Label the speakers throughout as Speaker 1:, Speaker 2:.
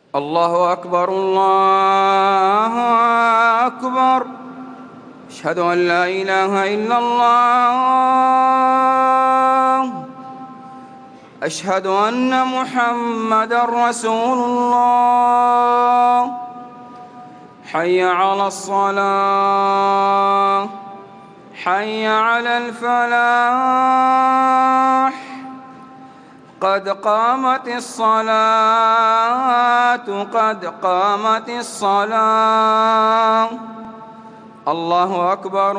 Speaker 1: الله أكبر الله أكبر. أشهد أن لا إله إلا الله. أشهد أن محمدًا رسول الله. حي على الصلاة، حي على الفلاح، قد قامت الصلاة، قد قامت الصلاة. الله أكبر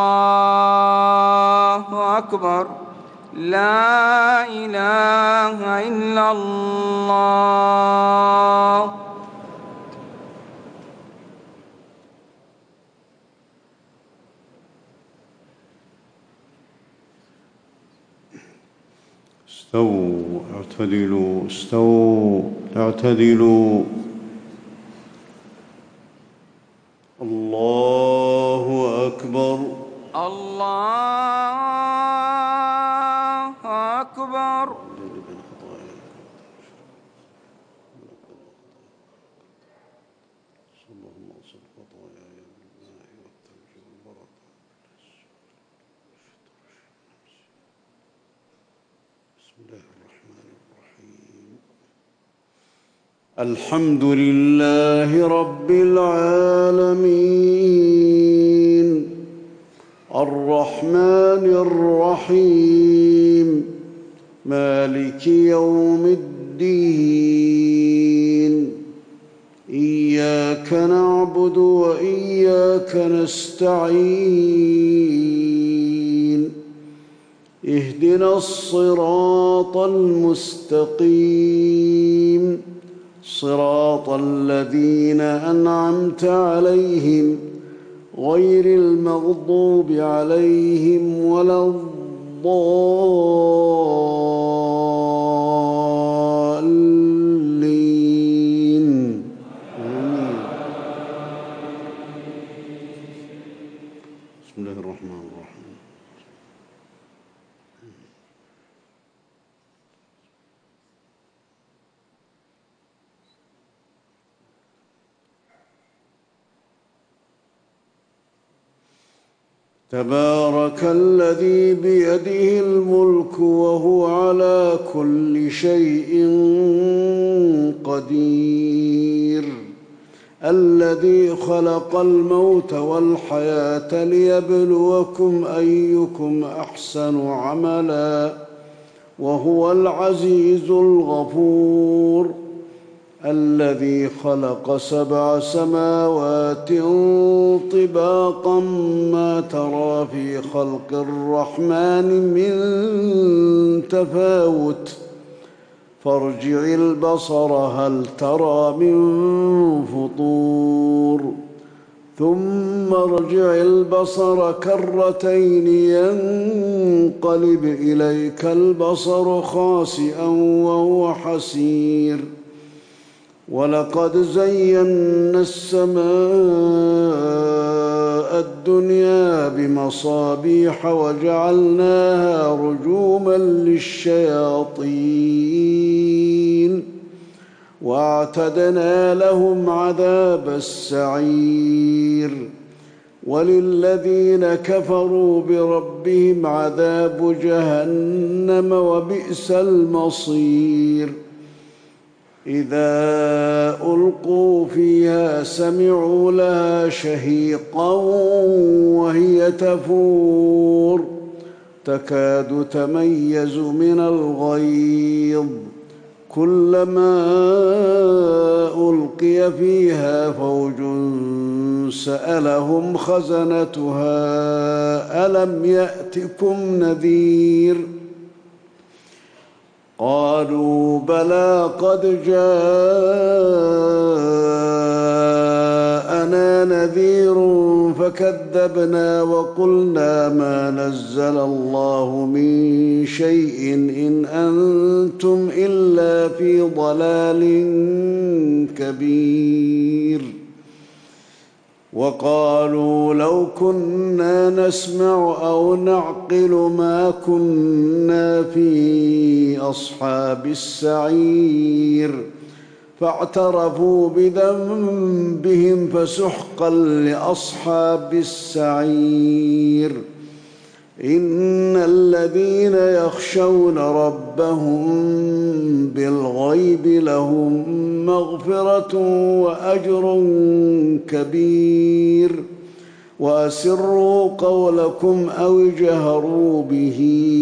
Speaker 1: الله أكبر. لا إله إلا الله.
Speaker 2: استووا اعتدلوا، استووا اعتدلوا. الله أكبر
Speaker 1: الله أكبر.
Speaker 2: الحمد لله رب العالمين، الرحمن الرحيم، مالك يوم الدين. إياك نعبد وإياك نستعين. اهدنا الصراط المستقيم، صراط الذين أنعمت عليهم غير المغضوب عليهم ولا الضالين. بسم الله الرحمن الرحيم. تبارك الذي بيده الملك وهو على كل شيء قدير، الذي خلق الموت والحياة ليبلوكم أيكم أحسن عملا، وهو العزيز الغفور، الذي خلق 7 سماوات طباقا ما ترى في خلق الرحمن من تفاوت، فارجع البصر هل ترى من فطور، ثم ارجع البصر كرتين ينقلب إليك البصر خاسئا وهو حسير. ولقد زينا السماء الدنيا بمصابيح وجعلناها رجوما للشياطين، واعتدنا لهم عذاب السعير. وللذين كفروا بربهم عذاب جهنم وبئس المصير. إذا ألقوا فيها سمعوا لها شهيقا وهي تفور، تكاد تميز من الغيظ، كلما ألقي فيها فوج سألهم خزنتها ألم يأتكم نذير؟ قالوا بلى قد جاءنا نذير فكذبنا وقلنا ما نزل الله من شيء إن أنتم إلا في ضلال كبير. وقالوا لو كنا نسمع أو نعقل ما كنا في أصحاب السعير. فاعترفوا بذنبهم فسحقا لأصحاب السعير. إن الذين يخشون ربهم بالغيب لهم مغفرة وأجر كبير. وأسروا قولكم أو اجهروا به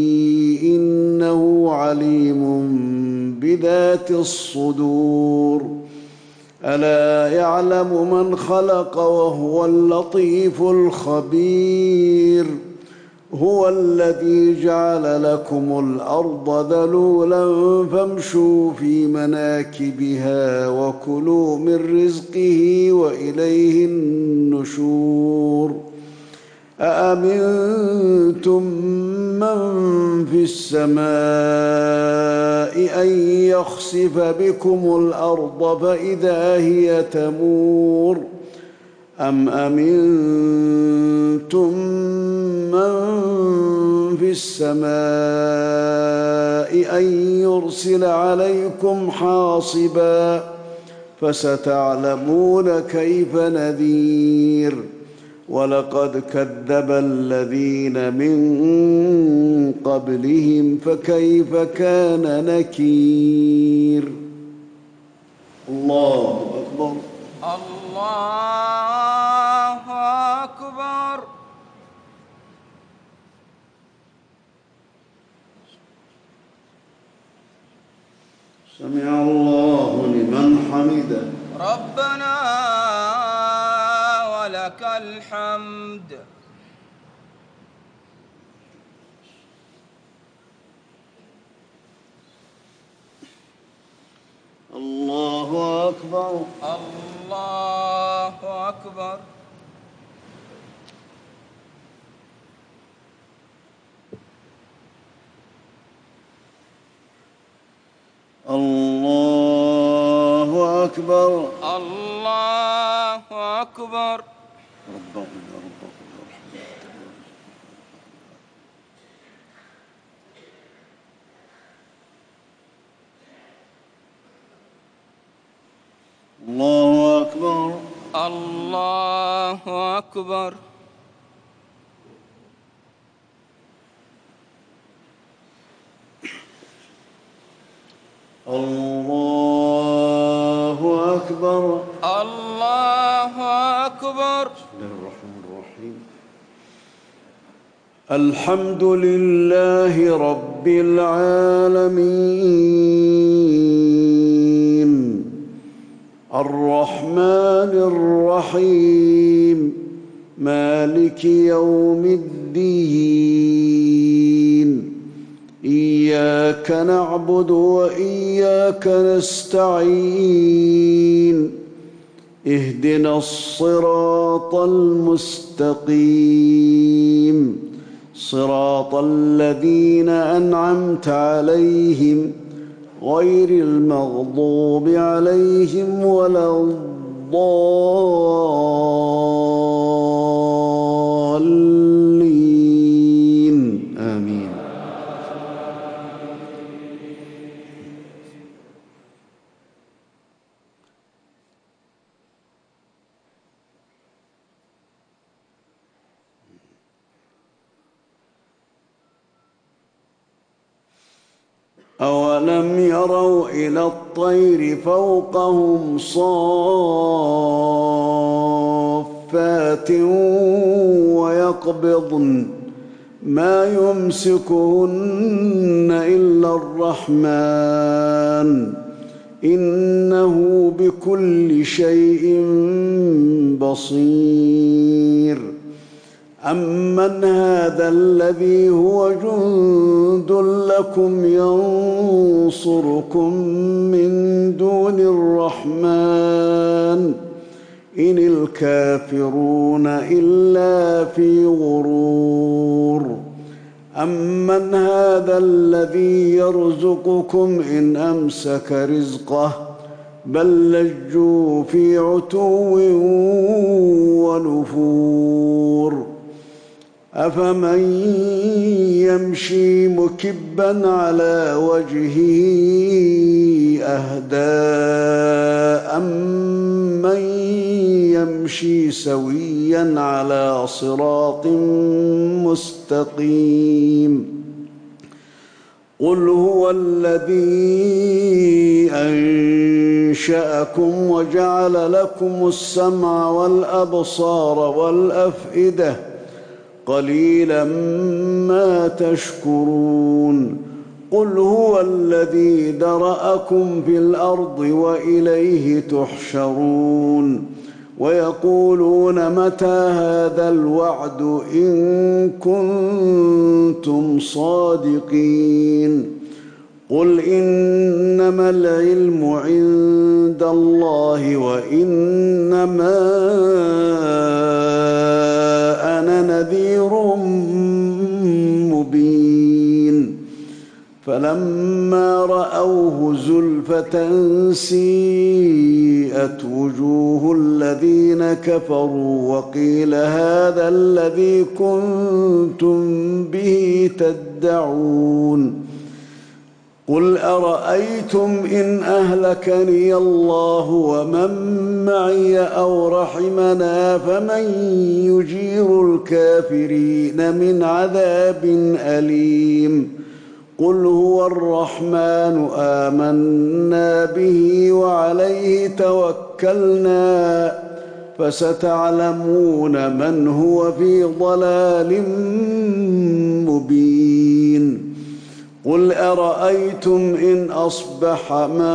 Speaker 2: إنه عليم بذات الصدور. ألا يعلم من خلق وهو اللطيف الخبير. هو الذي جعل لكم الأرض ذلولا فامشوا في مناكبها وكلوا من رزقه وإليه النشور. أأمنتم من في السماء أن يخسف بكم الأرض فإذا هي تمور. أم أمنتم من في السماء أن يرسل عليكم حاصبا فستعلمون كيف نذير. ولقد كذب الذين من قبلهم فكيف كان نكير. الله أكبر.
Speaker 1: الله أكبر.
Speaker 2: سمع الله لمن حمده.
Speaker 1: ربنا ولك الحمد.
Speaker 2: الله أكبر.
Speaker 1: الله أكبر.
Speaker 2: الله أكبر.
Speaker 1: الله أكبر.
Speaker 2: ربنا ربكم ورحمة الله أكبر.
Speaker 1: الله أكبر.
Speaker 2: الله أكبر.
Speaker 1: الله أكبر.
Speaker 2: بسم الله الرحمن الرحيم. الحمد لله رب العالمين الرحمن الرحيم مالك يوم الدين. إياك نعبد وإياك نستعين. اهدنا الصراط المستقيم صراط الذين أنعمت عليهم غير المغضوب عليهم ولا الضالين. آمين. أولم يروا إلى الطير فوقهم صافات ويقبضن ما يمسكهن إلا الرحمن إنه بكل شيء بصير. أمن هذا الذي هو جند لكم ينصركم من دون الرحمن إن الكافرون إلا في غرور. أمن هذا الذي يرزقكم إن أمسك رزقه بل لجوا في عتو ونفور. أفمن يمشي مكبا على وجهه أهدى أَمَّن يَمْشِي سَوِيًّا عَلَىٰ صِرَاطٍ مُّسْتَقِيمٍ قُلْ هُوَ الَّذِي أَنشَأَكُمْ وَجَعَلَ لَكُمُ السَّمْعَ وَالْأَبْصَارَ وَالْأَفْئِدَةَ قَلِيلًا مَّا تَشْكُرُونَ قُلْ هُوَ الَّذِي ذَرَأَكُمْ فِي الْأَرْضِ وَإِلَيْهِ تُحْشَرُونَ وَيَقُولُونَ مَتَىٰ هَٰذَا الْوَعْدُ إِن كُنتُمْ صَادِقِينَ قُلْ إِنَّمَا الْعِلْمُ عِندَ اللَّهِ وَإِنَّمَا أَنَا نَذِيرٌ مُّبِينٌ فَلَمَّا رَأَوْهُ زُلْفَةً سِيئَتْ وُجُوهُ الَّذِينَ كَفَرُوا وَقِيلَ هَٰذَا الَّذِي كُنتُم بِهِ تَدَّعُونَ قُلْ أَرَأَيْتُمْ إِنْ أَهْلَكَنِيَ اللَّهُ وَمَن مَّعِيَ أَوْ رَحِمَنَا فَمَن يُجِيرُ الْكَافِرِينَ مِنْ عَذَابٍ أَلِيمٍ قُلْ هُوَ الرَّحْمَٰنُ آمَنَّا بِهِ وَعَلَيْهِ تَوَكَّلْنَا فَسَتَعْلَمُونَ مَنْ هُوَ فِي ضَلَالٍ مُّبِينٍ قُلْ أَرَأَيْتُمْ إِنْ أَصْبَحَ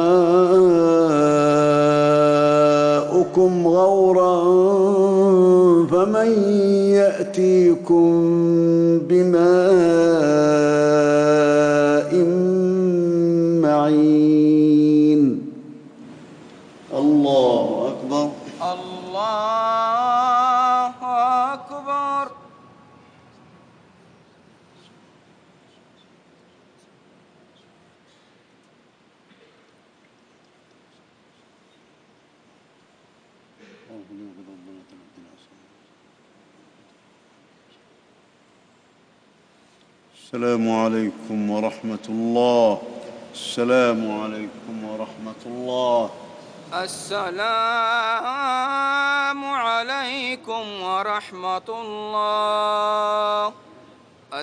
Speaker 2: مَاؤُكُمْ غَوْرًا فَمَن يَأْتِيكُم بِمَاءٍ مَّعِينٍ الله أكبر
Speaker 1: الله أكبر.
Speaker 2: السلام عليكم ورحمة الله. السلام عليكم ورحمة الله.
Speaker 1: السلام عليكم ورحمة الله.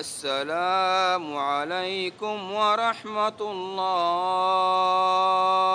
Speaker 1: السلام عليكم ورحمة الله.